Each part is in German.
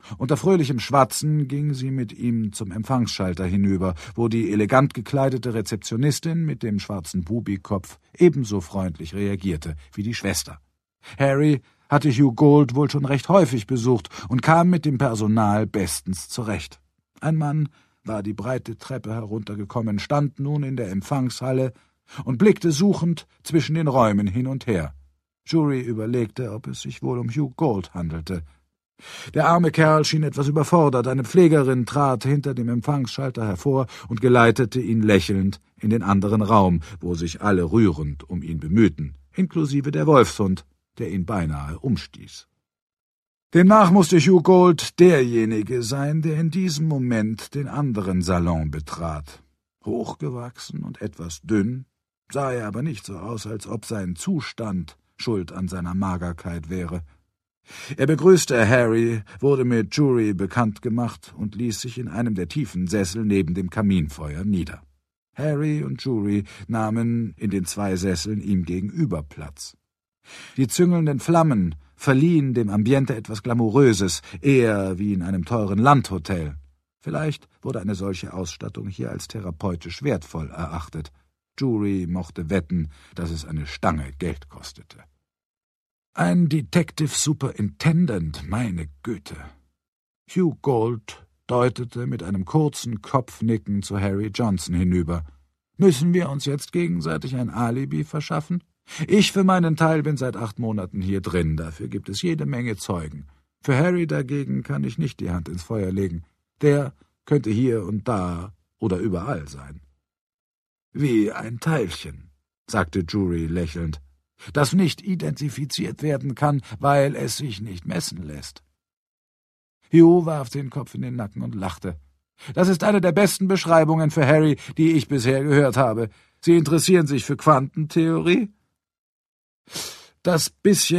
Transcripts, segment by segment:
Unter fröhlichem Schwatzen ging sie mit ihm zum Empfangsschalter hinüber, wo die elegant gekleidete Rezeptionistin mit dem schwarzen Bubikopf ebenso freundlich reagierte wie die Schwester. Harry hatte Hugh Gould wohl schon recht häufig besucht und kam mit dem Personal bestens zurecht. Ein Mann war die breite Treppe heruntergekommen, stand nun in der Empfangshalle und blickte suchend zwischen den Räumen hin und her. Jury überlegte, ob es sich wohl um Hugh Gould handelte. Der arme Kerl schien etwas überfordert. Eine Pflegerin trat hinter dem Empfangsschalter hervor und geleitete ihn lächelnd in den anderen Raum, wo sich alle rührend um ihn bemühten, inklusive der Wolfshund, der ihn beinahe umstieß. Demnach musste Hugh Gould derjenige sein, der in diesem Moment den anderen Salon betrat. Hochgewachsen und etwas dünn, sah er aber nicht so aus, als ob sein Zustand schuld an seiner Magerkeit wäre. Er begrüßte Harry, wurde mit Jury bekannt gemacht und ließ sich in einem der tiefen Sessel neben dem Kaminfeuer nieder. Harry und Jury nahmen in den 2 Sesseln ihm gegenüber Platz. Die züngelnden Flammen verliehen dem Ambiente etwas Glamouröses, eher wie in einem teuren Landhotel. Vielleicht wurde eine solche Ausstattung hier als therapeutisch wertvoll erachtet. Jury mochte wetten, dass es eine Stange Geld kostete. Ein Detective Superintendent, meine Güte. Hugh Gould deutete mit einem kurzen Kopfnicken zu Harry Johnson hinüber. Müssen wir uns jetzt gegenseitig ein Alibi verschaffen? Ich für meinen Teil bin seit 8 Monaten hier drin, dafür gibt es jede Menge Zeugen. Für Harry dagegen kann ich nicht die Hand ins Feuer legen. Der könnte hier und da oder überall sein. Wie ein Teilchen, sagte Jury lächelnd, das nicht identifiziert werden kann, weil es sich nicht messen lässt. Hugh warf den Kopf in den Nacken und lachte. Das ist eine der besten Beschreibungen für Harry, die ich bisher gehört habe. Sie interessieren sich für Quantentheorie? Das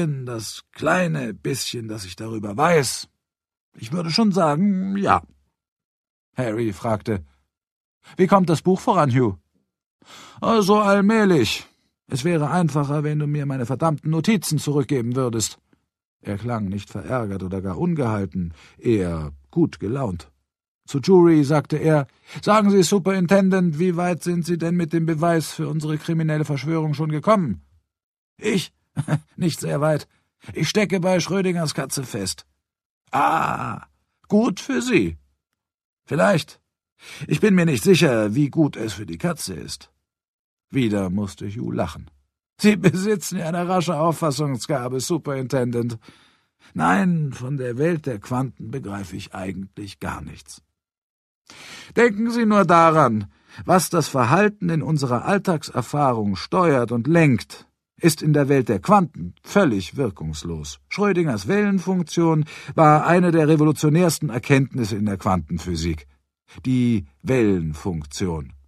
kleine bisschen, das ich darüber weiß. Ich würde schon sagen, ja. Harry fragte, wie kommt das Buch voran, Hugh? So allmählich. Es wäre einfacher, wenn du mir meine verdammten Notizen zurückgeben würdest. Er klang nicht verärgert oder gar ungehalten, eher gut gelaunt. Zu Jury sagte er, sagen Sie, Superintendent, wie weit sind Sie denn mit dem Beweis für unsere kriminelle Verschwörung schon gekommen? Ich? Nicht sehr weit. Ich stecke bei Schrödingers Katze fest. Ah, gut für Sie. Vielleicht. Ich bin mir nicht sicher, wie gut es für die Katze ist. Wieder musste Hugh lachen. Sie besitzen ja eine rasche Auffassungsgabe, Superintendent. Nein, von der Welt der Quanten begreife ich eigentlich gar nichts. Denken Sie nur daran, was das Verhalten in unserer Alltagserfahrung steuert und lenkt, ist in der Welt der Quanten völlig wirkungslos. Schrödingers Wellenfunktion war eine der revolutionärsten Erkenntnisse in der Quantenphysik. Die Wellenfunktion.